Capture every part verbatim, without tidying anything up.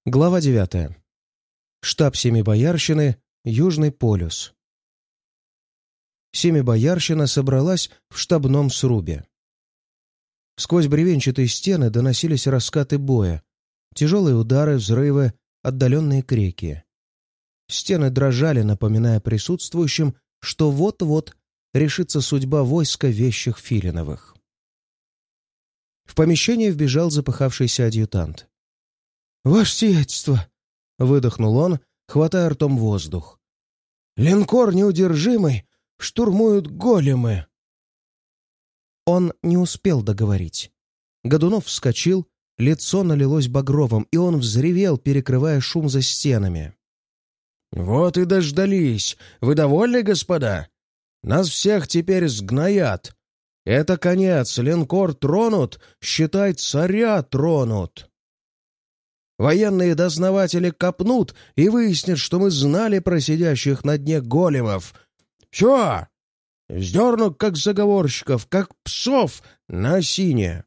Глава девятая. Штаб Семибоярщины, Южный полюс. Семибоярщина собралась в штабном срубе. Сквозь бревенчатые стены доносились раскаты боя, тяжелые удары, взрывы, отдаленные крики. Стены дрожали, напоминая присутствующим, что вот-вот решится судьба войска вещих Филиновых. В помещение вбежал запыхавшийся адъютант. «Ваше сиятельство!» — выдохнул он, хватая ртом воздух. «Линкор неудержимый! Штурмуют големы!» Он не успел договорить. Годунов вскочил, лицо налилось багровым, и он взревел, перекрывая шум за стенами. «Вот и дождались! Вы довольны, господа? Нас всех теперь сгноят! Это конец! Линкор тронут! Считай, царя тронут!» Военные дознаватели копнут и выяснят, что мы знали про сидящих на дне големов. Все! Вздернут, как заговорщиков, как псов на осине.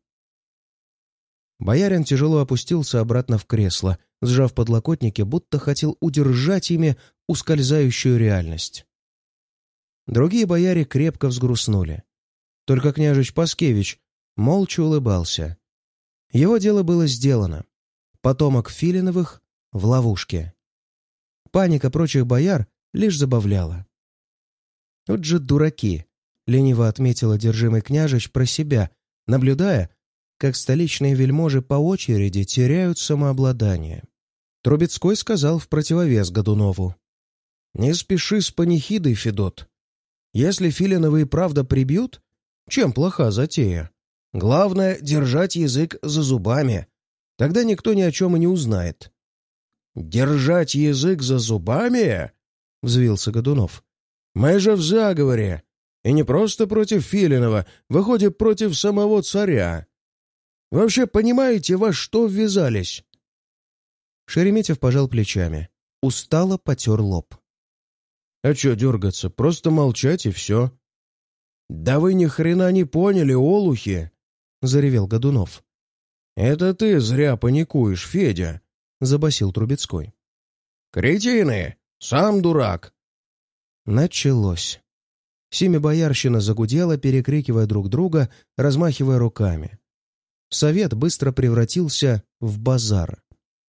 Боярин тяжело опустился обратно в кресло, сжав подлокотники, будто хотел удержать ими ускользающую реальность. Другие бояре крепко взгрустнули. Только княжич Паскевич молча улыбался. Его дело было сделано. Потомок Филиновых в ловушке. Паника прочих бояр лишь забавляла. «Вот же дураки!» — лениво отметил одержимый княжич про себя, наблюдая, как столичные вельможи по очереди теряют самообладание. Трубецкой сказал в противовес Годунову: «Не спеши с панихидой, Федот. Если Филиновы и правда прибьют, чем плоха затея? Главное — держать язык за зубами. Тогда никто ни о чем и не узнает». «Держать язык за зубами?» — взвился Годунов. «Мы же в заговоре. И не просто против Филинова, выходит, против самого царя. Вообще понимаете, во что ввязались?» Шереметьев пожал плечами. Устало потер лоб. «А чё дергаться? Просто молчать и все». «Да вы ни хрена не поняли, олухи!» — заревел Годунов. «Это ты зря паникуешь, Федя», — забасил Трубецкой. «Кретины! Сам дурак!» Началось. Семибоярщина загудела, перекрикивая друг друга, размахивая руками. Совет быстро превратился в базар.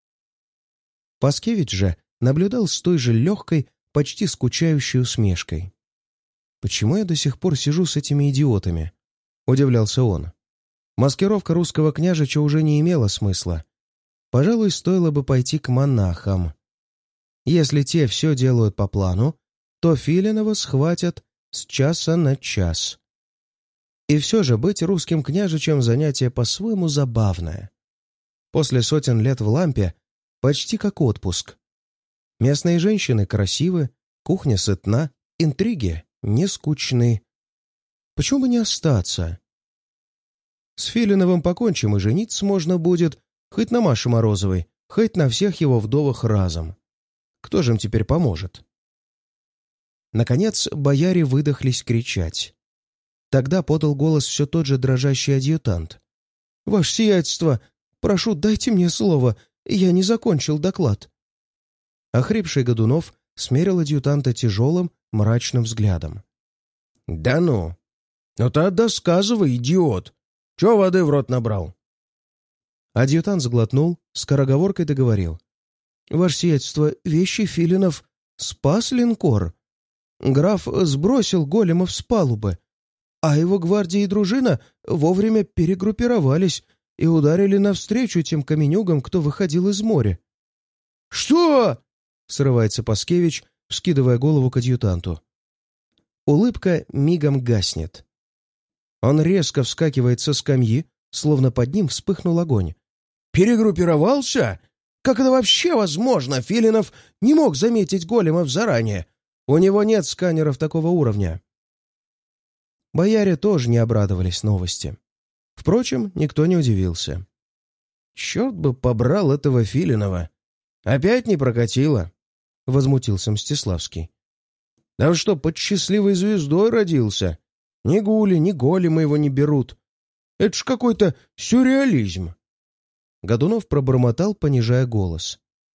Паскевич же наблюдал с той же легкой, почти скучающей усмешкой. «Почему я до сих пор сижу с этими идиотами?» — удивлялся он. Маскировка русского княжича уже не имела смысла. Пожалуй, стоило бы пойти к монахам. Если те все делают по плану, то Филинова схватят с часа на час. И все же быть русским княжичем занятие по-своему забавное. После сотен лет в лампе почти как отпуск. Местные женщины красивы, кухня сытна, интриги не скучны. Почему бы не остаться? С Филиновым покончим, и жениться можно будет хоть на Маше Морозовой, хоть на всех его вдовах разом. Кто же им теперь поможет? Наконец бояре выдохлись кричать. Тогда подал голос все тот же дрожащий адъютант. «Ваше сиятельство, прошу, дайте мне слово, я не закончил доклад». Охрипший Годунов смерил адъютанта тяжелым, мрачным взглядом. «Да ну! Ну тогда сказывай, идиот! Чего воды в рот набрал?» Адъютант сглотнул, скороговоркой договорил. «Ваше сиятельство, вещи Филинов спас линкор. Граф сбросил големов с палубы, а его гвардия и дружина вовремя перегруппировались и ударили навстречу тем каменюгам, кто выходил из моря». «Что?» — срывается Паскевич, вскидывая голову к адъютанту. Улыбка мигом гаснет. Он резко вскакивает со скамьи, словно под ним вспыхнул огонь. «Перегруппировался? Как это вообще возможно? Филинов не мог заметить големов заранее. У него нет сканеров такого уровня». Бояре тоже не обрадовались новости. Впрочем, никто не удивился. «Черт бы побрал этого Филинова! Опять не прокатило!» — возмутился Мстиславский. «Да он что, под счастливой звездой родился? Ни гули, ни големы его не берут. Это ж какой-то сюрреализм!» Годунов пробормотал, понижая голос.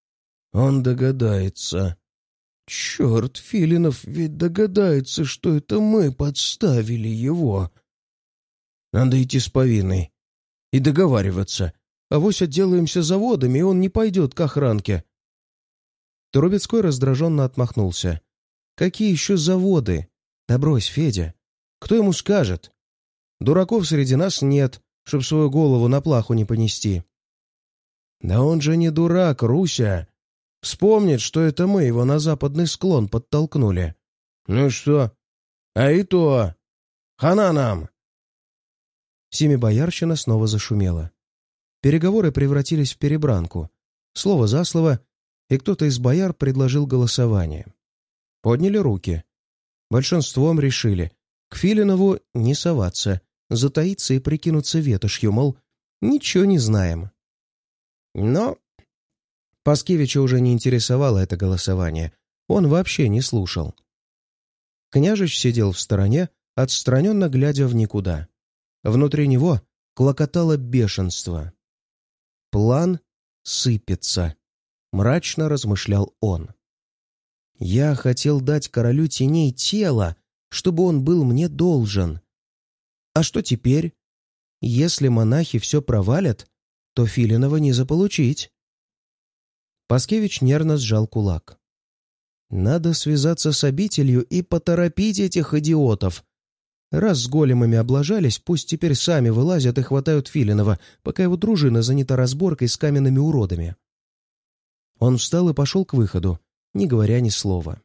Он догадается. Черт, Филинов ведь догадается, что это мы подставили его. Надо идти с повинной и договариваться. Авось отделаемся заводами, и он не пойдет к охранке. Трубецкой раздраженно отмахнулся. Какие еще заводы? Да брось, Федя. Кто ему скажет? Дураков среди нас нет, чтоб свою голову на плаху не понести. Да он же не дурак, Руся. Вспомнит, что это мы его на западный склон подтолкнули. Ну и что? А и то. Хана нам. Семибоярщина снова зашумела. Переговоры превратились в перебранку. Слово за слово, и кто-то из бояр предложил голосование. Подняли руки. Большинством решили к Филинову не соваться, затаиться и прикинуться ветошью, мол, ничего не знаем. Но Паскевича уже не интересовало это голосование. Он вообще не слушал. Княжич сидел в стороне, отстраненно глядя в никуда. Внутри него клокотало бешенство. «План сыпется», — мрачно размышлял он. «Я хотел дать королю теней тело, чтобы он был мне должен. А что теперь? Если монахи все провалят, то Филинова не заполучить». Паскевич нервно сжал кулак. «Надо связаться с обителью и поторопить этих идиотов. Раз с големами облажались, пусть теперь сами вылазят и хватают Филинова, пока его дружина занята разборкой с каменными уродами». Он встал и пошел к выходу, не говоря ни слова.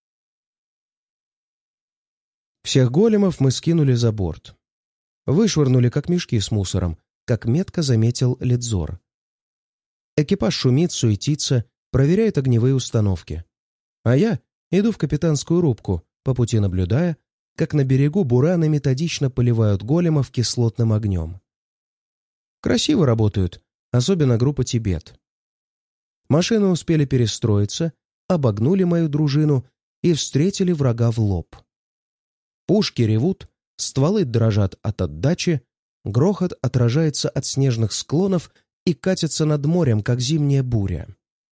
Всех големов мы скинули за борт. Вышвырнули, как мешки с мусором, как метко заметил Ледзор. Экипаж шумит, суетится, проверяет огневые установки. А я иду в капитанскую рубку, по пути наблюдая, как на берегу бураны методично поливают големов кислотным огнем. Красиво работают, особенно группа «Тибет». Машины успели перестроиться, обогнули мою дружину и встретили врага в лоб. Пушки ревут, стволы дрожат от отдачи, грохот отражается от снежных склонов и катится над морем, как зимняя буря.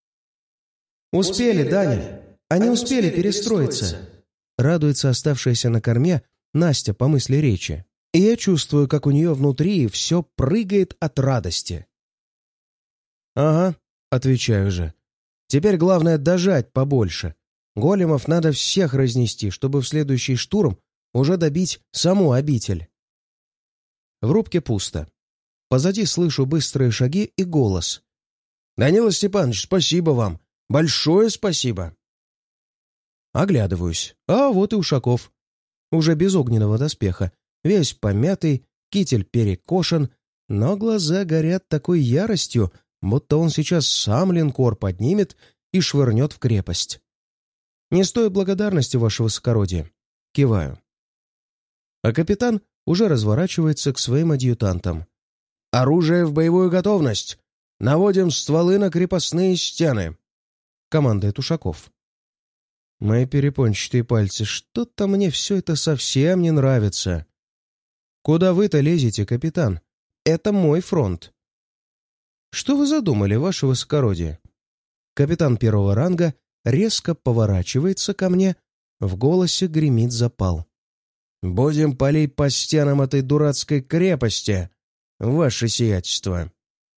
«Успели, Даня! Они успели перестроиться!» Радуется оставшаяся на корме Настя по мысли речи. И я чувствую, как у нее внутри все прыгает от радости. «Ага», — отвечаю же. «Теперь главное дожать побольше. Големов надо всех разнести, чтобы в следующий штурм уже добить саму обитель». В рубке пусто. Позади слышу быстрые шаги и голос. «Данила Степанович, спасибо вам! Большое спасибо!» Оглядываюсь. А вот и Ушаков. Уже без огненного доспеха. Весь помятый, китель перекошен, но глаза горят такой яростью, будто он сейчас сам линкор поднимет и швырнет в крепость. «Не стоит благодарности, ваше высокородие». Киваю. А капитан уже разворачивается к своим адъютантам. «Оружие в боевую готовность! Наводим стволы на крепостные стены!» — командует Ушаков. Мои перепончатые пальцы, что-то мне все это совсем не нравится. «Куда вы-то лезете, капитан? Это мой фронт». «Что вы задумали, ваше высокородие?» Капитан первого ранга резко поворачивается ко мне, в голосе гремит запал. «Будем палить по стенам этой дурацкой крепости, ваше сиятельство».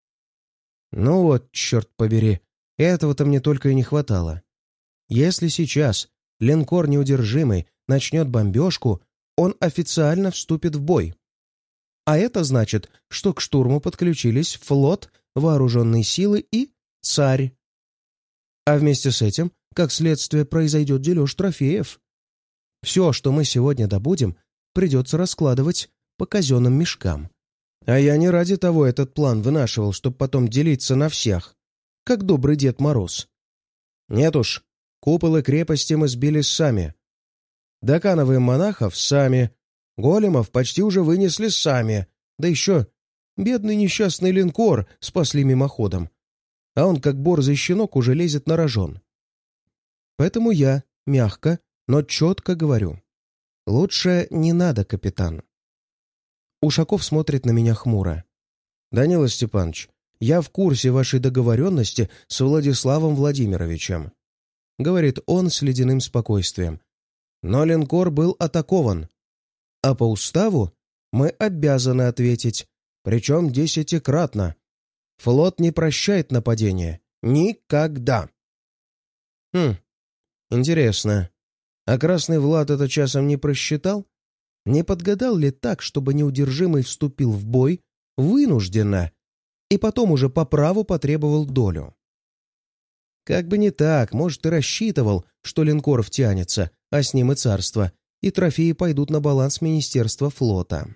Ну вот, черт побери, этого-то мне только и не хватало. Если сейчас линкор неудержимый начнет бомбежку, он официально вступит в бой. А это значит, что к штурму подключились флот, вооруженные силы и царь. А вместе с этим, как следствие, произойдет дележ трофеев. Все, что мы сегодня добудем, придется раскладывать по казенным мешкам. А я не ради того этот план вынашивал, чтобы потом делиться на всех, как добрый Дед Мороз. Нет уж, куполы крепости мы сбили сами. Доканываем монахов сами. Големов почти уже вынесли сами. Да еще бедный несчастный линкор спасли мимоходом. А он, как борзый щенок, уже лезет на рожон. Поэтому я мягко, но четко говорю. Лучше не надо, капитан. Ушаков смотрит на меня хмуро. «Данила Степанович, я в курсе вашей договоренности с Владиславом Владимировичем», — говорит он с ледяным спокойствием. «Но линкор был атакован. А по уставу мы обязаны ответить, причем десятикратно. Флот не прощает нападения. Никогда». Хм, интересно. А Красный Влад это часом не просчитал? Не подгадал ли так, чтобы неудержимый вступил в бой вынужденно и потом уже по праву потребовал долю? Как бы не так, может, и рассчитывал, что линкор втянется, а с ним и царство, и трофеи пойдут на баланс Министерства флота.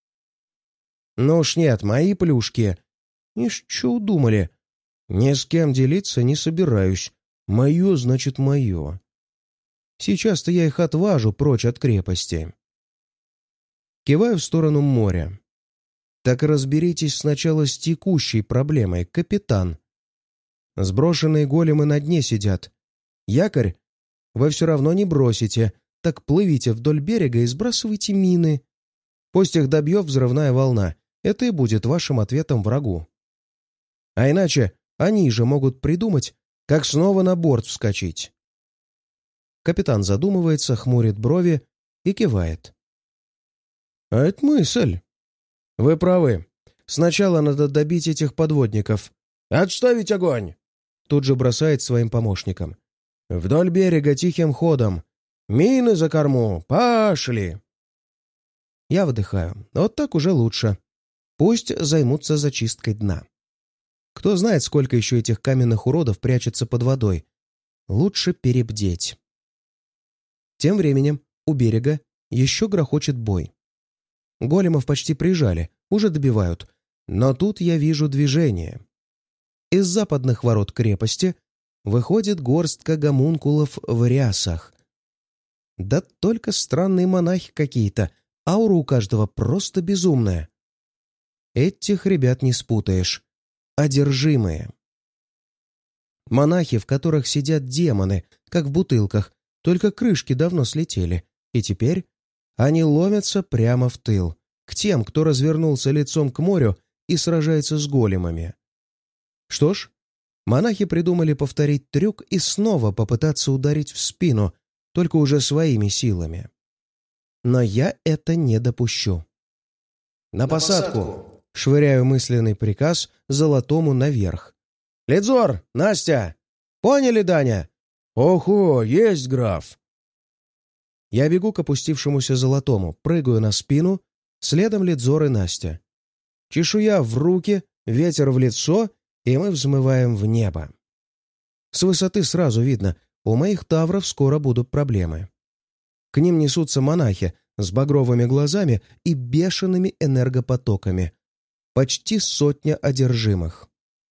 Ну уж нет, мои плюшки. Ишь, что удумали? Ни с кем делиться не собираюсь. Мое значит мое. Сейчас-то я их отважу прочь от крепости. Киваю в сторону моря. Так разберитесь сначала с текущей проблемой, капитан. Сброшенные големы на дне сидят. Якорь вы все равно не бросите, так плывите вдоль берега и сбрасывайте мины. Пусть их добьет взрывная волна. Это и будет вашим ответом врагу. А иначе они же могут придумать, как снова на борт вскочить. Капитан задумывается, хмурит брови и кивает. А это мысль. Вы правы. Сначала надо добить этих подводников. Отставить огонь! Тут же бросает своим помощникам. Вдоль берега тихим ходом. Мины за корму. Пошли! Я выдыхаю. Вот так уже лучше. Пусть займутся зачисткой дна. Кто знает, сколько еще этих каменных уродов прячется под водой. Лучше перебдеть. Тем временем у берега еще грохочет бой. Големов почти прижали, уже добивают. Но тут я вижу движение. Из западных ворот крепости выходит горстка гомункулов в рясах. Да только странные монахи какие-то, аура у каждого просто безумная. Этих ребят не спутаешь. Одержимые. Монахи, в которых сидят демоны, как в бутылках, только крышки давно слетели, и теперь они ломятся прямо в тыл, к тем, кто развернулся лицом к морю и сражается с големами. Что ж, монахи придумали повторить трюк и снова попытаться ударить в спину, только уже своими силами. Но я это не допущу. «На посадку!» — швыряю мысленный приказ Золотому наверх. «Лидзор! Настя! Поняли, Даня?» «Охо, есть, граф!» Я бегу к опустившемуся Золотому, прыгаю на спину, следом Лидзор и Настя. Чешуя в руки, ветер в лицо, и мы взмываем в небо. С высоты сразу видно, у моих тавров скоро будут проблемы. К ним несутся монахи с багровыми глазами и бешеными энергопотоками. Почти сотня одержимых.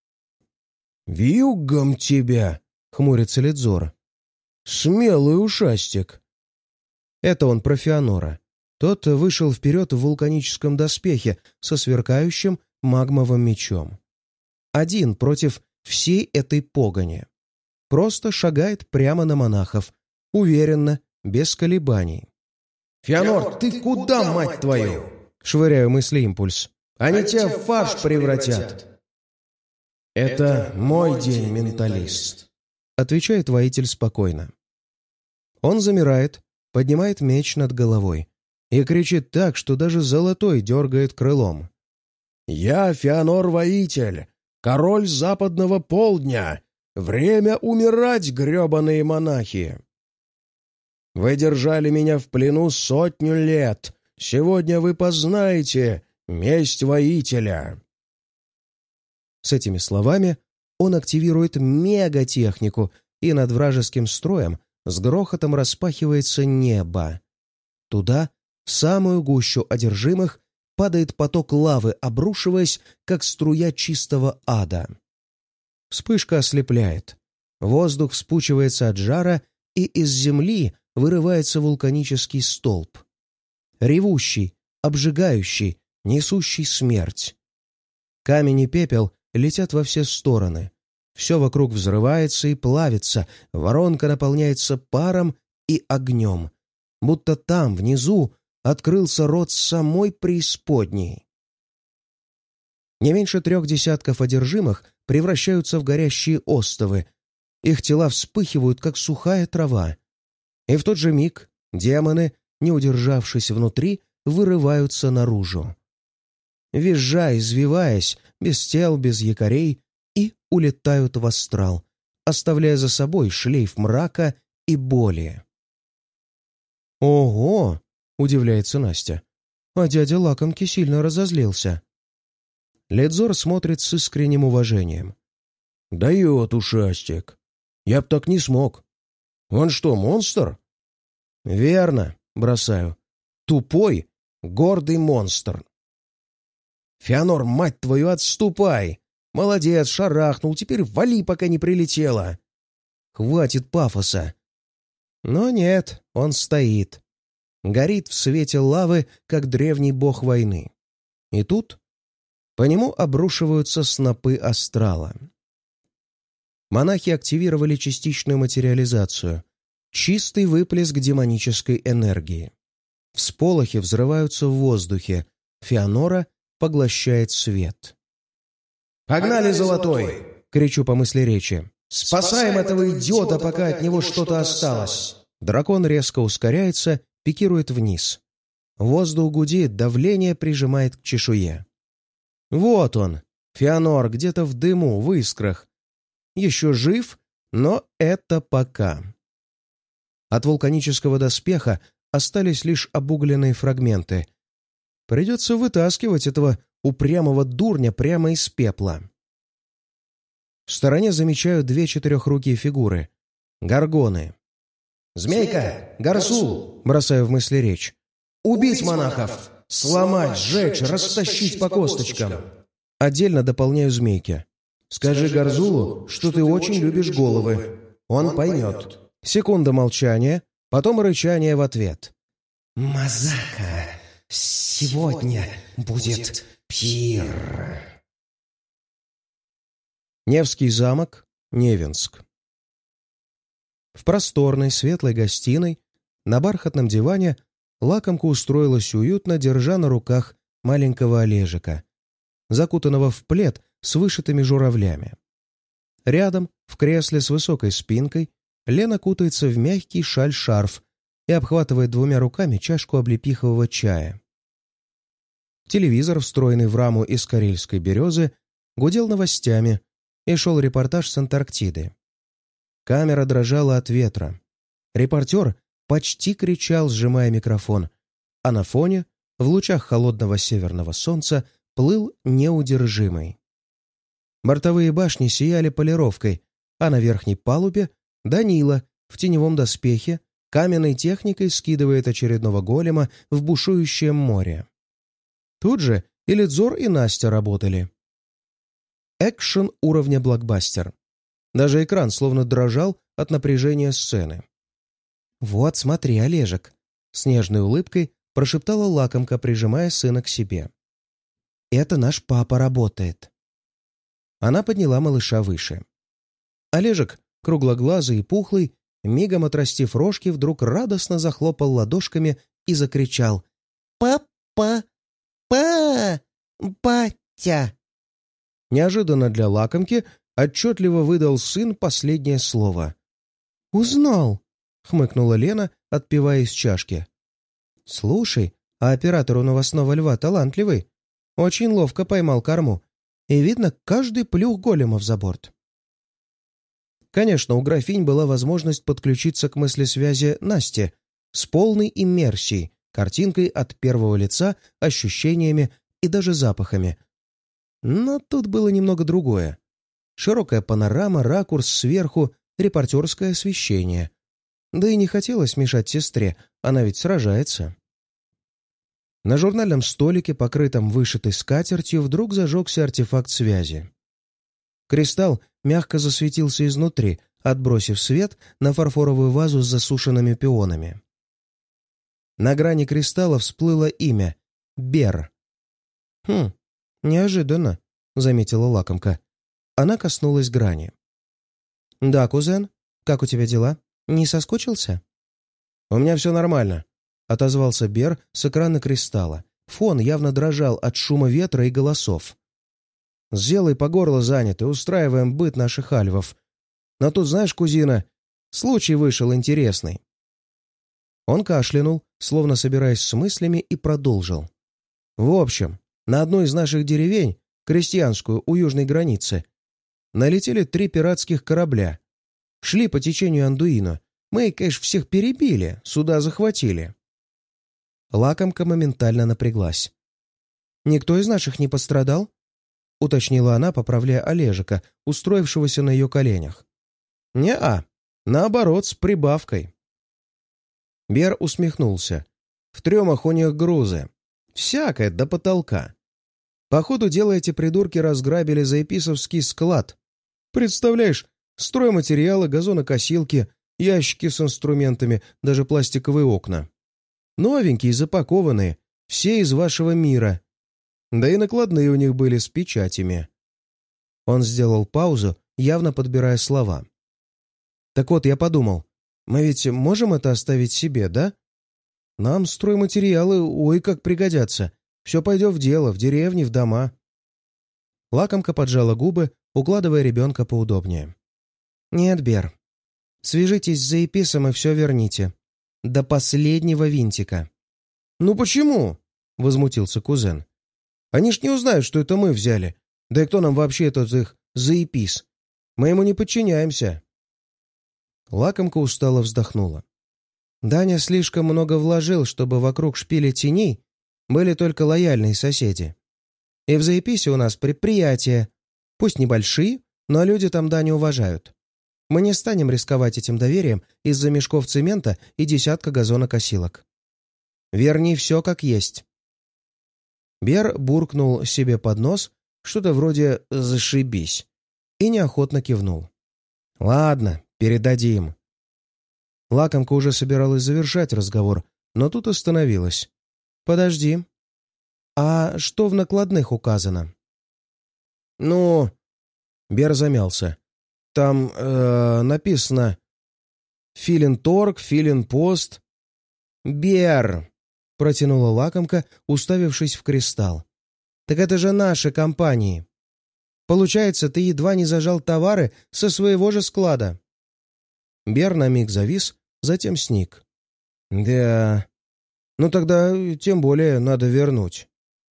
«Вьюгом тебя!» — хмурится Лидзор. «Смелый ушастик!» Это он про Феонора. Тот вышел вперед в вулканическом доспехе со сверкающим магмовым мечом. Один против всей этой погони. Просто шагает прямо на монахов, уверенно, без колебаний. «Феонор, ты куда, мать твою?» — швыряю мысли-импульс. «Они тебя в фарш превратят!» «Это мой день, менталист», — отвечает воитель спокойно. Он замирает, поднимает меч над головой и кричит так, что даже Золотой дергает крылом. «Я Феонор-воитель, король западного полдня! Время умирать, гребаные монахи! Вы держали меня в плену сотню лет. Сегодня вы познаете месть воителя!» С этими словами он активирует мегатехнику, и над вражеским строем с грохотом распахивается небо. Туда, в самую гущу одержимых, падает поток лавы, обрушиваясь, как струя чистого ада. Вспышка ослепляет. Воздух вспучивается от жара, и из земли вырывается вулканический столб. Ревущий, обжигающий, несущий смерть. Камень и пепел летят во все стороны. Все вокруг взрывается и плавится, воронка наполняется паром и огнем, будто там, внизу, открылся рот самой преисподней. Не меньше трех десятков одержимых превращаются в горящие остовы. Их тела вспыхивают, как сухая трава. И в тот же миг демоны, не удержавшись внутри, вырываются наружу. Визжа, извиваясь, без тел, без якорей, и улетают в астрал, оставляя за собой шлейф мрака и боли. «Ого!» — удивляется Настя. А дядя Лакомки сильно разозлился. Ледзор смотрит с искренним уважением. «Дает ушастик. Я б так не смог. Он что, монстр?» «Верно», — бросаю. «Тупой, гордый монстр». «Феонор, мать твою, отступай! Молодец, шарахнул, теперь вали, пока не прилетело!» «Хватит пафоса!» Но нет, он стоит. Горит в свете лавы, как древний бог войны. И тут по нему обрушиваются снопы астрала. Монахи активировали частичную материализацию. Чистый выплеск демонической энергии. Всполохи взрываются в воздухе. Феонора поглощает свет. «Погнали, Золотой!» — кричу по мысли речи. «Спасаем этого идиота, пока от него что-то осталось!» Дракон резко ускоряется, пикирует вниз. Воздух гудит, давление прижимает к чешуе. Вот он, Феонор, где-то в дыму, в искрах. Еще жив, но это пока. От вулканического доспеха остались лишь обугленные фрагменты. Придется вытаскивать этого упрямого дурня прямо из пепла. В стороне замечаю две четырехрукие фигуры. Горгоны. «Змейка! Гарсул!» — бросаю в мысли речь. «Убить монахов! Сломать, сжечь, растащить по косточкам!» Отдельно дополняю змейки. «Скажи Гарзулу, что ты очень любишь головы. Он поймет». Секунда молчания, потом рычание в ответ. «Мазака, сегодня будет пир». Невский замок, Невинск. В просторной светлой гостиной на бархатном диване Лакомка устроилась уютно, держа на руках маленького Олежика, закутанного в плед с вышитыми журавлями. Рядом, в кресле с высокой спинкой, Лена кутается в мягкий шаль-шарф и обхватывает двумя руками чашку облепихового чая. Телевизор, встроенный в раму из карельской березы, гудел новостями, и шел репортаж с Антарктиды. Камера дрожала от ветра. Репортер почти кричал, сжимая микрофон, а на фоне, в лучах холодного северного солнца, плыл неудержимый. Бортовые башни сияли полировкой, а на верхней палубе Данила в теневом доспехе каменной техникой скидывает очередного голема в бушующее море. Тут же и Ледзор, и Настя работали. Экшен уровня блокбастер. Даже экран словно дрожал от напряжения сцены. «Вот, смотри, Олежек!» — с нежной улыбкой прошептала Лакомка, прижимая сына к себе. «Это наш папа работает». Она подняла малыша выше. Олежек, круглоглазый и пухлый, мигом отрастив рожки, вдруг радостно захлопал ладошками и закричал: «Папа! Па! Батя!» Неожиданно для Лакомки отчетливо выдал сын последнее слово. «Узнал!» — хмыкнула Лена, отпивая из чашки. «Слушай, а оператор у новостного льва талантливый. Очень ловко поймал корму. И видно каждый плюх големов за борт». Конечно, у графинь была возможность подключиться к мыслесвязи Насти с полной иммерсией, картинкой от первого лица, ощущениями и даже запахами. Но тут было немного другое. Широкая панорама, ракурс сверху, репортерское освещение. Да и не хотелось мешать сестре, она ведь сражается. На журнальном столике, покрытом вышитой скатертью, вдруг зажегся артефакт связи. Кристалл мягко засветился изнутри, отбросив свет на фарфоровую вазу с засушенными пионами. На грани кристалла всплыло имя — Бер. «Хм, неожиданно», — заметила Лакомка. Она коснулась грани. «Да, кузен, как у тебя дела? Не соскучился?» «У меня все нормально», — отозвался Бер с экрана кристалла. Фон явно дрожал от шума ветра и голосов. Сделай по горло заняты, устраиваем быт наших альвов. Но тут, знаешь, кузина, случай вышел интересный». Он кашлянул, словно собираясь с мыслями, и продолжил. «В общем, на одну из наших деревень, крестьянскую, у южной границы, налетели три пиратских корабля. Шли по течению Андуино. Мы, конечно, всех перебили, суда захватили». Лакомка моментально напряглась. «Никто из наших не пострадал?» — уточнила она, поправляя Олежика, устроившегося на ее коленях. «Не-а, наоборот, с прибавкой». Бер усмехнулся. «В трюмах у них грузы. Всякое до потолка. Походу дела эти придурки разграбили заеписовский склад. Представляешь, стройматериалы, газонокосилки, ящики с инструментами, даже пластиковые окна. Новенькие, запакованные, все из вашего мира. Да и накладные у них были с печатями». Он сделал паузу, явно подбирая слова. «Так вот, я подумал, мы ведь можем это оставить себе, да? Нам стройматериалы ой как пригодятся. Все пойдет в дело, в деревни, в дома». Лакомка поджала губы, укладывая ребенка поудобнее. «Нет, Бер, свяжитесь с заеписом и все верните. До последнего винтика». «Ну почему?» — возмутился кузен. «Они ж не узнают, что это мы взяли. Да и кто нам вообще этот их заепис? Мы ему не подчиняемся». Лакомка устало вздохнула. «Даня слишком много вложил, чтобы вокруг шпиля теней были только лояльные соседи. И в заеписе у нас предприятия. Пусть небольшие, но люди там Даню уважают. Мы не станем рисковать этим доверием из-за мешков цемента и десятка газонокосилок. Верни все как есть». Бер буркнул себе под нос что-то вроде «зашибись» и неохотно кивнул. «Ладно, передадим». Лакомка уже собиралась завершать разговор, но тут остановилась. «Подожди. А что в накладных указано?» «Ну...» Бер замялся. «Там э, написано «Филинторг», «Филинпост». «Бер!» — протянула лакомка, уставившись в кристалл. «Так это же наши компании. Получается, ты едва не зажал товары со своего же склада». Бер на миг завис, затем сник. «Да... Ну тогда тем более надо вернуть».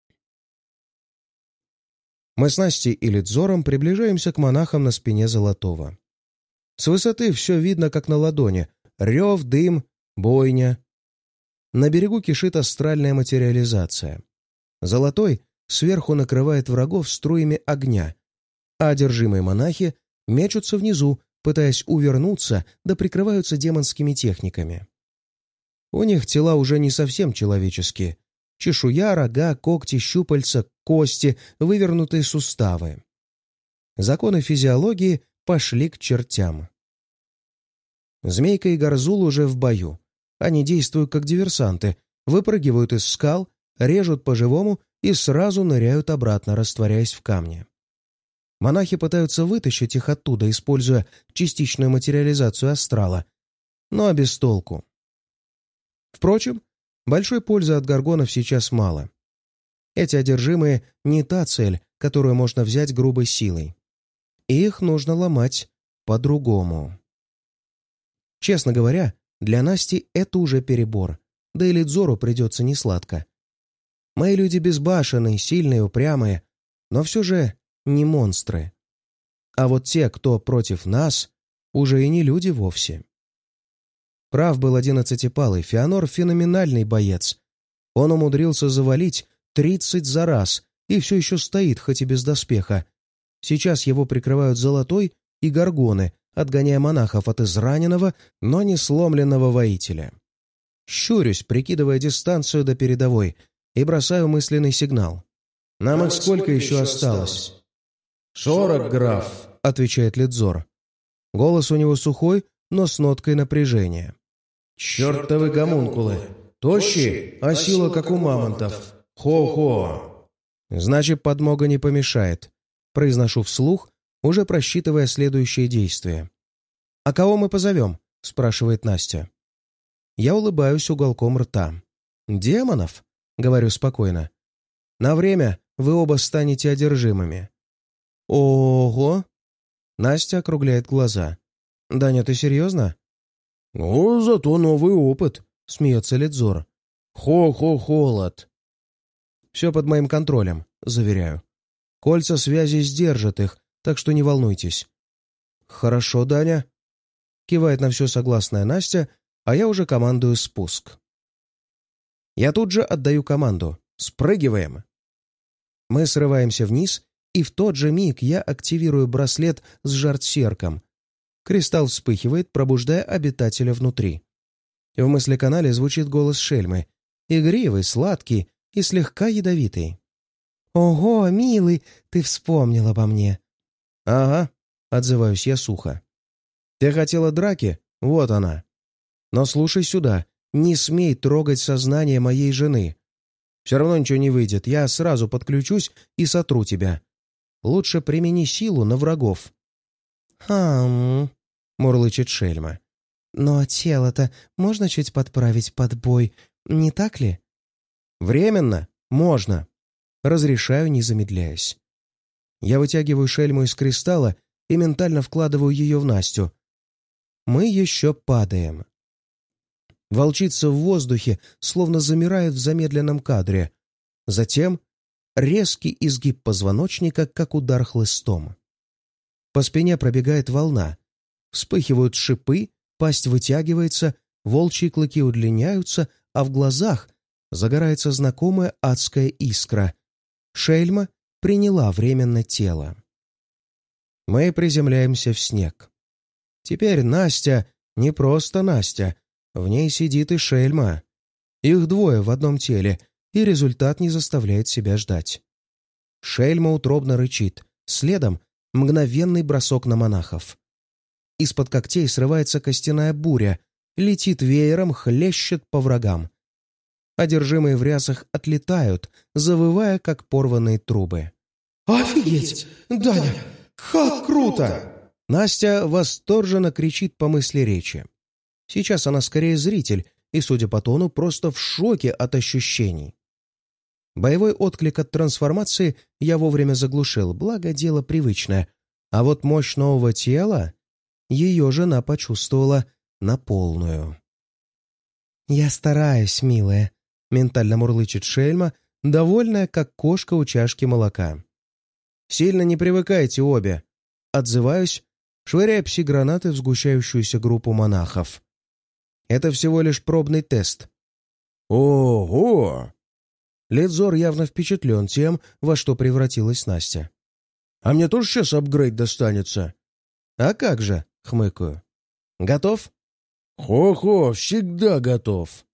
Мы с Настей и Лидзором приближаемся к монахам на спине Золотого. С высоты все видно, как на ладони. Рев, дым, бойня. На берегу кишит астральная материализация. Золотой сверху накрывает врагов струями огня, а одержимые монахи мечутся внизу, пытаясь увернуться, да прикрываются демонскими техниками. У них тела уже не совсем человеческие. Чешуя, рога, когти, щупальца, кости, вывернутые суставы. Законы физиологии пошли к чертям. Змейка и Горзул уже в бою. Они действуют как диверсанты, выпрыгивают из скал, режут по-живому и сразу ныряют обратно, растворяясь в камне. Монахи пытаются вытащить их оттуда, используя частичную материализацию астрала, но без толку. Впрочем, большой пользы от горгонов сейчас мало. Эти одержимые не та цель, которую можно взять грубой силой. Их нужно ломать по-другому. Честно говоря, для Насти это уже перебор, да и Лидзору придется несладко. Мои люди безбашенные, сильные, упрямые, но все же не монстры. А вот те, кто против нас, уже и не люди вовсе. Прав был одиннадцатипалый, Феонор — феноменальный боец. Он умудрился завалить тридцать за раз и все еще стоит, хоть и без доспеха. Сейчас его прикрывают Золотой и Горгоны, отгоняя монахов от израненного, но не сломленного воителя. Щурюсь, прикидывая дистанцию до передовой, и бросаю мысленный сигнал. «Нам их сколько еще осталось?» «Сорок, граф», — отвечает Лидзор. Голос у него сухой, но с ноткой напряжения. «Чертовы гомункулы! Тощие, а сила, как у мамонтов! Хо-хо!» «Значит, подмога не помешает», — произношу вслух, уже просчитывая следующие действия. «А кого мы позовем?» — спрашивает Настя. Я улыбаюсь уголком рта. «Демонов?» — говорю спокойно. «На время вы оба станете одержимыми. Ого! Настя округляет глаза. «Даня, ты серьезно?» «Ну, зато новый опыт», — смеется Ледзор. «Хо-хо-холод». «Все под моим контролем», — заверяю. «Кольца связи сдержат их, так что не волнуйтесь». «Хорошо, Даня», — кивает на все согласная Настя, а я уже командую спуск. Я тут же отдаю команду. «Спрыгиваем!» Мы срываемся вниз, и в тот же миг я активирую браслет с жартсерком. Кристалл вспыхивает, пробуждая обитателя внутри. В мыслеканале звучит голос Шельмы. Игривый, сладкий и слегка ядовитый. «Ого, милый, ты вспомнил обо мне!» «Ага», — отзываюсь я сухо. «Ты хотела драки? Вот она. Но слушай сюда, не смей трогать сознание моей жены. Все равно ничего не выйдет, я сразу подключусь и сотру тебя. Лучше примени силу на врагов». «Хм...» — мурлычет Шельма. «Но тело-то можно чуть подправить под бой, не так ли?» «Временно? Можно». Разрешаю, не замедляясь. Я вытягиваю Шельму из кристалла и ментально вкладываю ее в Настю. Мы еще падаем. Волчица в воздухе словно замирает в замедленном кадре. Затем резкий изгиб позвоночника, как удар хлыстом. По спине пробегает волна. Вспыхивают шипы, пасть вытягивается, волчьи клыки удлиняются, а в глазах загорается знакомая адская искра. Шельма приняла временно тело. Мы приземляемся в снег. Теперь Настя не просто Настя. В ней сидит и Шельма. Их двое в одном теле, и результат не заставляет себя ждать. Шельма утробно рычит. Следом мгновенный бросок на монахов. Из-под когтей срывается костяная буря, летит веером, хлещет по врагам. Одержимые в рясах отлетают, завывая, как порванные трубы. «Офигеть! Даня! Как круто!» Настя восторженно кричит по мысли речи. Сейчас она скорее зритель и, судя по тону, просто в шоке от ощущений. Боевой отклик от трансформации я вовремя заглушил, благо дело привычное. А вот мощь нового тела ее жена почувствовала на полную. «Я стараюсь, милая», — ментально мурлычет Шельма, довольная, как кошка у чашки молока. «Сильно не привыкайте обе», — отзываюсь, швыряя пси-гранаты в сгущающуюся группу монахов. «Это всего лишь пробный тест». «Ого!» Ледзор явно впечатлен тем, во что превратилась Настя. «А мне тоже сейчас апгрейд достанется?» «А как же?» — хмыкаю. «Готов?» «Хо-хо, всегда готов!»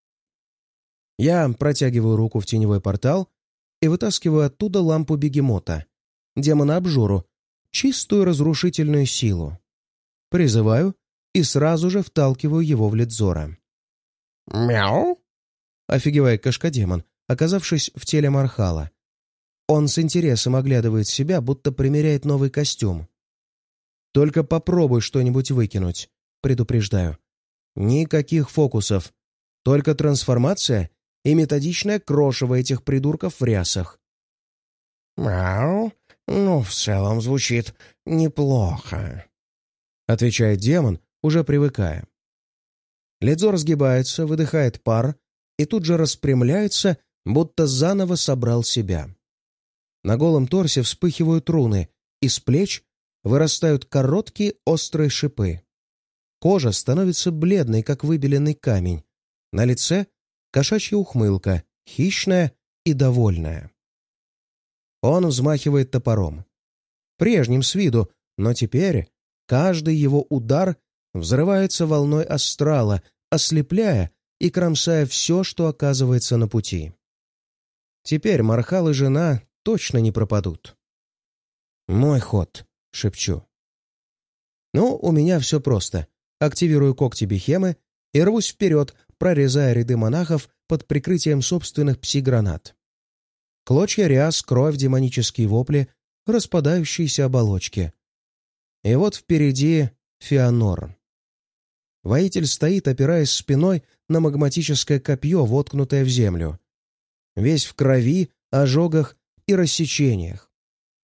Я протягиваю руку в теневой портал и вытаскиваю оттуда лампу бегемота, демона-обжору, чистую разрушительную силу. Призываю и сразу же вталкиваю его в Ледзора. «Мяу!» — офигевает кошка-демон, оказавшись в теле Мархала. Он с интересом оглядывает себя, будто примеряет новый костюм. «Только попробуй что-нибудь выкинуть», — предупреждаю. «Никаких фокусов. Только трансформация и методичное крошево этих придурков в рясах». «Мяу? Ну, в целом звучит неплохо», — отвечает демон, уже привыкая. Ледзор сгибается, выдыхает пар и тут же распрямляется, будто заново собрал себя. На голом торсе вспыхивают руны, из плеч вырастают короткие острые шипы. Кожа становится бледной, как выбеленный камень. На лице кошачья ухмылка, хищная и довольная. Он взмахивает топором. Прежним с виду, но теперь каждый его удар взрывается волной астрала, ослепляя и кромсая все, что оказывается на пути. Теперь Мархал и жена точно не пропадут. «Мой ход», — шепчу. Ну, у меня все просто. Активирую когти Бихемы и рвусь вперед, прорезая ряды монахов под прикрытием собственных пси-гранат. Клочья ряс, кровь, демонические вопли, распадающиеся оболочки. И вот впереди Феонор. Воитель стоит, опираясь спиной на магматическое копье, воткнутое в землю. Весь в крови, ожогах и рассечениях.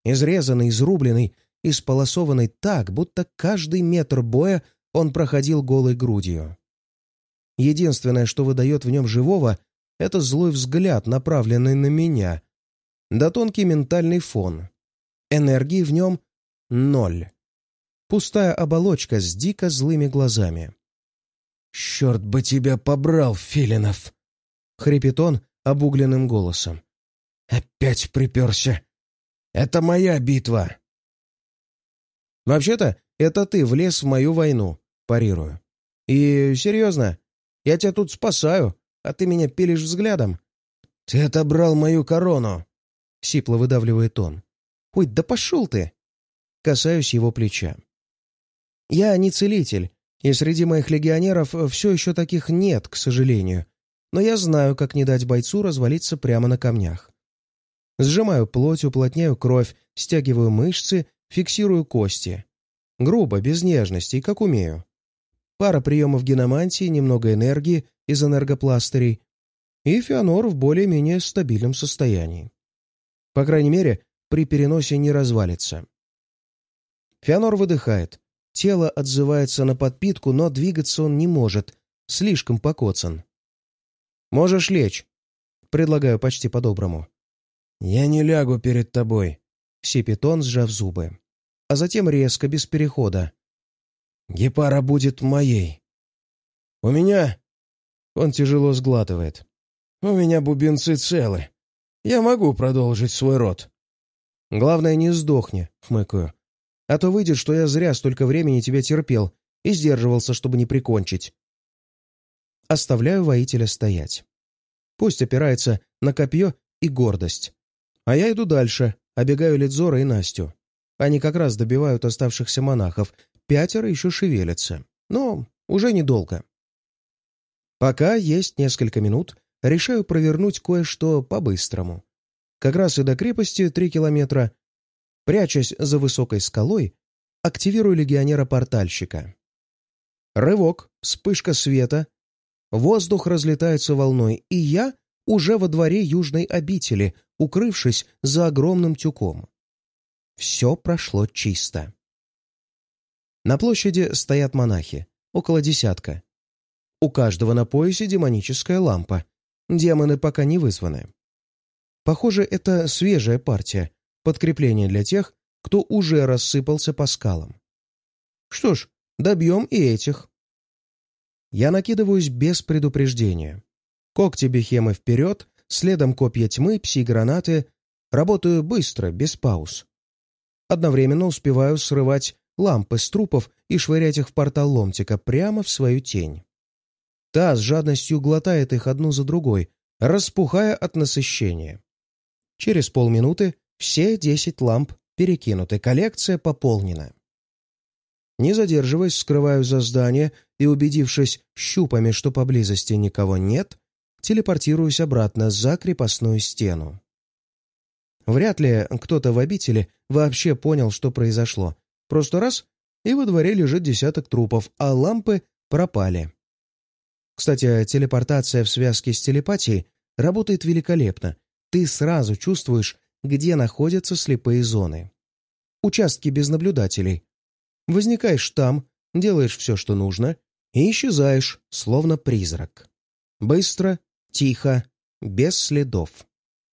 изрезанный, изрубленный, исполосованный так, будто каждый метр боя он проходил голой грудью. Единственное, что выдает в нем живого, это злой взгляд, направленный на меня, да тонкий ментальный фон. Энергии в нем ноль. Пустая оболочка с дико злыми глазами. «Черт бы тебя побрал, Филинов!» — хрипит он обугленным голосом. «Опять приперся! Это моя битва!» «Вообще-то, это ты влез в мою войну», — парирую. «И серьезно, я тебя тут спасаю, а ты меня пилишь взглядом». «Ты отобрал мою корону!» — сипло выдавливает он. «Ой, да пошел ты!» Касаюсь его плеча. «Я не целитель, и среди моих легионеров все еще таких нет, к сожалению, но я знаю, как не дать бойцу развалиться прямо на камнях. Сжимаю плоть, уплотняю кровь, стягиваю мышцы, фиксирую кости. Грубо, без нежности, как умею. Пара приемов геномантии, немного энергии из энергопластырей, и Феонор в более-менее стабильном состоянии. По крайней мере, при переносе не развалится. Феонор выдыхает. Тело отзывается на подпитку, но двигаться он не может, слишком покоцан. «Можешь лечь», — предлагаю почти по-доброму. «Я не лягу перед тобой», — сипит он, сжав зубы. А затем резко, без перехода. «Гепара будет моей. У меня...» Он тяжело сглатывает. «У меня бубенцы целы. Я могу продолжить свой род». «Главное, не сдохни», — хмыкаю. «А то выйдет, что я зря столько времени тебя терпел и сдерживался, чтобы не прикончить». Оставляю воителя стоять. Пусть опирается на копье и гордость. А я иду дальше, обегаю Лидзора и Настю. Они как раз добивают оставшихся монахов. Пятеро еще шевелятся. Но уже недолго. Пока есть несколько минут, решаю провернуть кое-что по-быстрому. Как раз и до крепости три километра. Прячась за высокой скалой, активирую легионера-портальщика. Рывок, вспышка света. Воздух разлетается волной, и я уже во дворе южной обители, укрывшись за огромным тюком. Все прошло чисто. На площади стоят монахи, около десятка. У каждого на поясе демоническая лампа. Демоны пока не вызваны. Похоже, это свежая партия, подкрепление для тех, кто уже рассыпался по скалам. Что ж, добьем и этих. Я накидываюсь без предупреждения. Когти бехемы вперед, следом копья тьмы, пси-гранаты. Работаю быстро, без пауз. Одновременно успеваю срывать лампы с трупов и швырять их в портал ломтика прямо в свою тень. Та с жадностью глотает их одну за другой, распухая от насыщения. Через полминуты все десять ламп перекинуты, коллекция пополнена. Не задерживаясь, скрываю за здание и, убедившись щупами, что поблизости никого нет, телепортируюсь обратно за крепостную стену. Вряд ли кто-то в обители вообще понял, что произошло. Просто раз — и во дворе лежит десяток трупов, а лампы пропали. Кстати, телепортация в связке с телепатией работает великолепно. Ты сразу чувствуешь, где находятся слепые зоны. Участки без наблюдателей. Возникаешь там, делаешь все, что нужно, и исчезаешь, словно призрак. Быстро, тихо, без следов.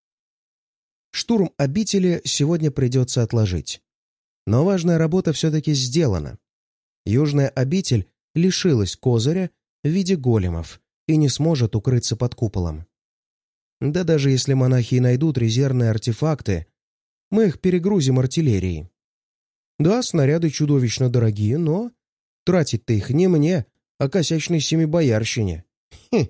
Штурм обители сегодня придется отложить. Но важная работа все-таки сделана. Южная обитель лишилась козыря в виде големов и не сможет укрыться под куполом. Да даже если монахи найдут резервные артефакты, мы их перегрузим артиллерией. Да, снаряды чудовищно дорогие, но тратить-то их не мне, а косячной семибоярщине. Хм.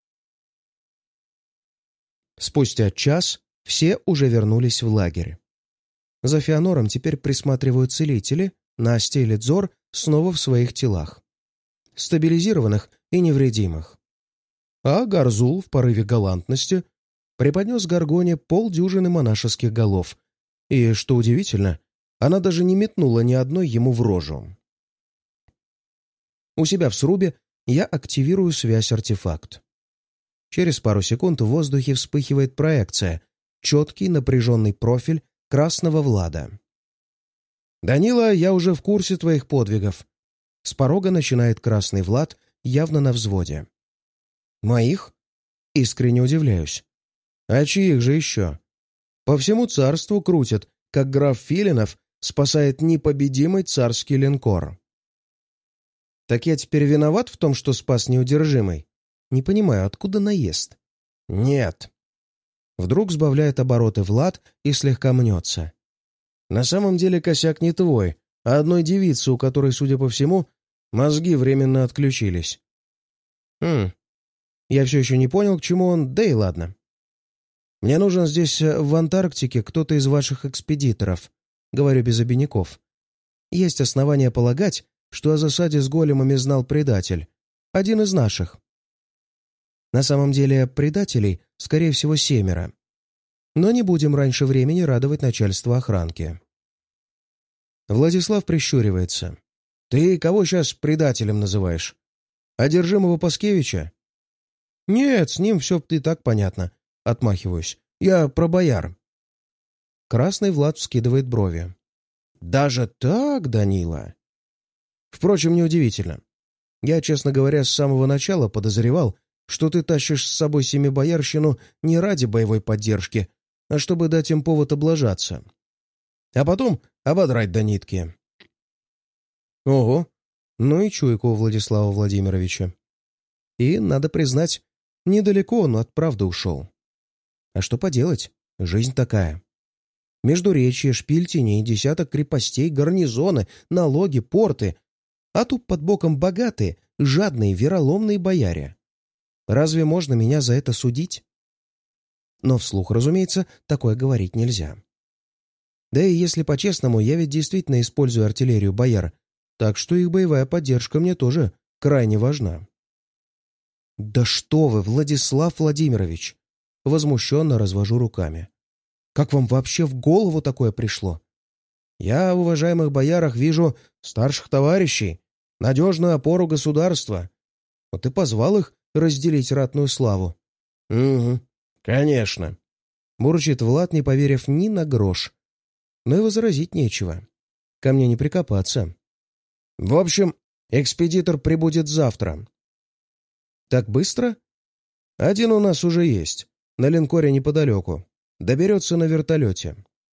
Спустя час все уже вернулись в лагерь. За Феонором теперь присматривают целители, Настя и Лидзор снова в своих телах. Стабилизированных и невредимых. А Гарзул в порыве галантности преподнес Гаргоне полдюжины монашеских голов, и, что удивительно, она даже не метнула ни одной ему в рожу. У себя в срубе я активирую связь-артефакт. Через пару секунд в воздухе вспыхивает проекция, четкий напряженный профиль Красного Влада. «Данила, я уже в курсе твоих подвигов». С порога начинает Красный Влад, явно на взводе. «Моих?» Искренне удивляюсь. «А чьих же еще?» По всему царству крутят, как граф Филинов спасает непобедимый царский линкор. «Так я теперь виноват в том, что спас неудержимый? Не понимаю, откуда наезд?» «Нет». Вдруг сбавляет обороты Влад и слегка мнется. «На самом деле косяк не твой, а одной девицы, у которой, судя по всему, мозги временно отключились». «Хм, я все еще не понял, к чему он, да и ладно. Мне нужен здесь, в Антарктике, кто-то из ваших экспедиторов», — говорю без обиняков. «Есть основания полагать, что о засаде с големами знал предатель, один из наших. На самом деле предателей, скорее всего, семеро. Но не будем раньше времени радовать начальство охранки». Владислав прищуривается. «Ты кого сейчас предателем называешь? Одержимого Паскевича?» «Нет, с ним все и так понятно», — отмахиваюсь. «Я про бояр». Красный Влад вскидывает брови. «Даже так, Данила?» «Впрочем, неудивительно. Я, честно говоря, с самого начала подозревал, что ты тащишь с собой семибоярщину не ради боевой поддержки, а чтобы дать им повод облажаться. А потом ободрать до нитки». «Ого, ну и чуйка у Владислава Владимировича. И, надо признать, недалеко он от правды ушел. А что поделать? Жизнь такая. Междуречье, шпиль теней, десяток крепостей, гарнизоны, налоги, порты. А тут под боком богатые, жадные, вероломные бояре. Разве можно меня за это судить? Но вслух, разумеется, такое говорить нельзя. Да и если по-честному, я ведь действительно использую артиллерию бояр, так что их боевая поддержка мне тоже крайне важна. «Да что вы, Владислав Владимирович!» Возмущенно развожу руками. «Как вам вообще в голову такое пришло? Я в уважаемых боярах вижу старших товарищей, надежную опору государства. Вот и позвал их разделить ратную славу». «Угу, конечно», — бурчит Влад, не поверив ни на грош. Но и возразить нечего. Ко мне не прикопаться. «В общем, экспедитор прибудет завтра». «Так быстро?» «Один у нас уже есть, на линкоре неподалеку. Доберется на вертолете».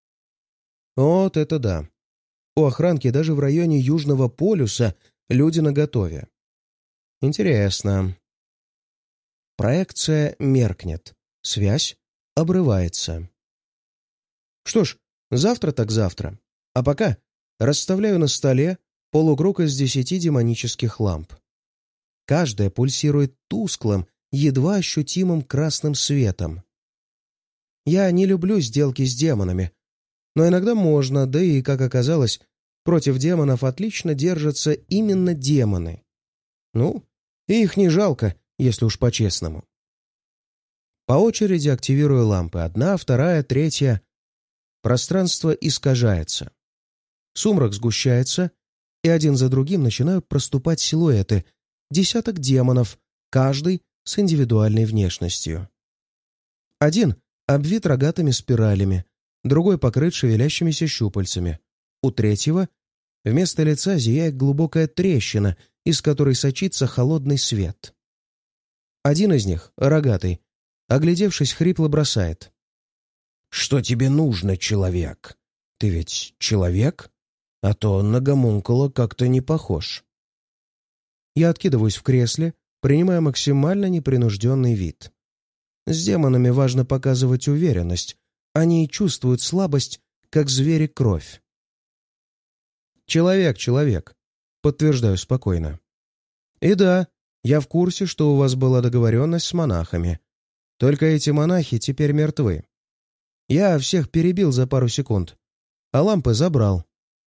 Вот это да. У охранки даже в районе Южного полюса люди наготове. Интересно. Проекция меркнет. Связь обрывается. Что ж, завтра так завтра. А пока расставляю на столе полукруг из десяти демонических ламп. Каждая пульсирует тусклым, едва ощутимым красным светом. Я не люблю сделки с демонами, но иногда можно, да и, как оказалось, против демонов отлично держатся именно демоны. Ну, и их не жалко, если уж по-честному. По очереди активирую лампы. Одна, вторая, третья. Пространство искажается. Сумрак сгущается, и один за другим начинают проступать силуэты. Десяток демонов, каждый с индивидуальной внешностью. Один обвит рогатыми спиралями, другой покрыт шевелящимися щупальцами. У третьего вместо лица зияет глубокая трещина, из которой сочится холодный свет. Один из них, рогатый, оглядевшись, хрипло бросает: «Что тебе нужно, человек? Ты ведь человек? А то на гомункула как-то не похож». Я откидываюсь в кресле, принимая максимально непринужденный вид. С демонами важно показывать уверенность. Они чувствуют слабость, как звери кровь. «Человек, человек», — подтверждаю спокойно. «И да, я в курсе, что у вас была договоренность с монахами. Только эти монахи теперь мертвы. Я всех перебил за пару секунд, а лампы забрал».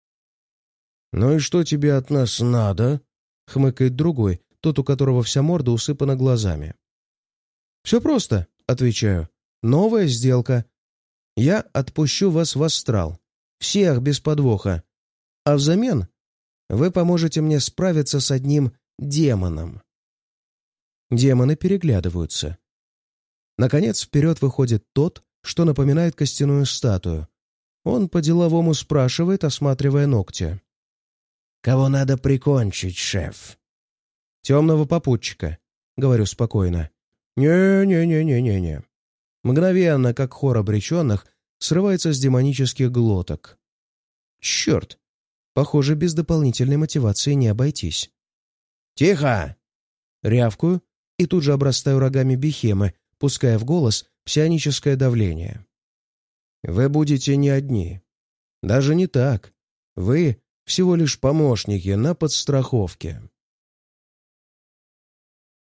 «Ну и что тебе от нас надо?» — хмыкает другой, тот, у которого вся морда усыпана глазами. «Все просто», — отвечаю. «Новая сделка. Я отпущу вас в астрал. Всех без подвоха. А взамен вы поможете мне справиться с одним демоном». Демоны переглядываются. Наконец вперед выходит тот, что напоминает костяную статую. Он по-деловому спрашивает, осматривая ногти. «Кого надо прикончить, шеф?» «Темного попутчика», — говорю спокойно. «Не-не-не-не-не-не». Мгновенно, как хор обреченных, срывается с демонических глоток. «Черт! Похоже, без дополнительной мотивации не обойтись». «Тихо!» Рявкую и тут же обрастаю рогами бихемы, пуская в голос псионическое давление. «Вы будете не одни. Даже не так. Вы всего лишь помощники на подстраховке».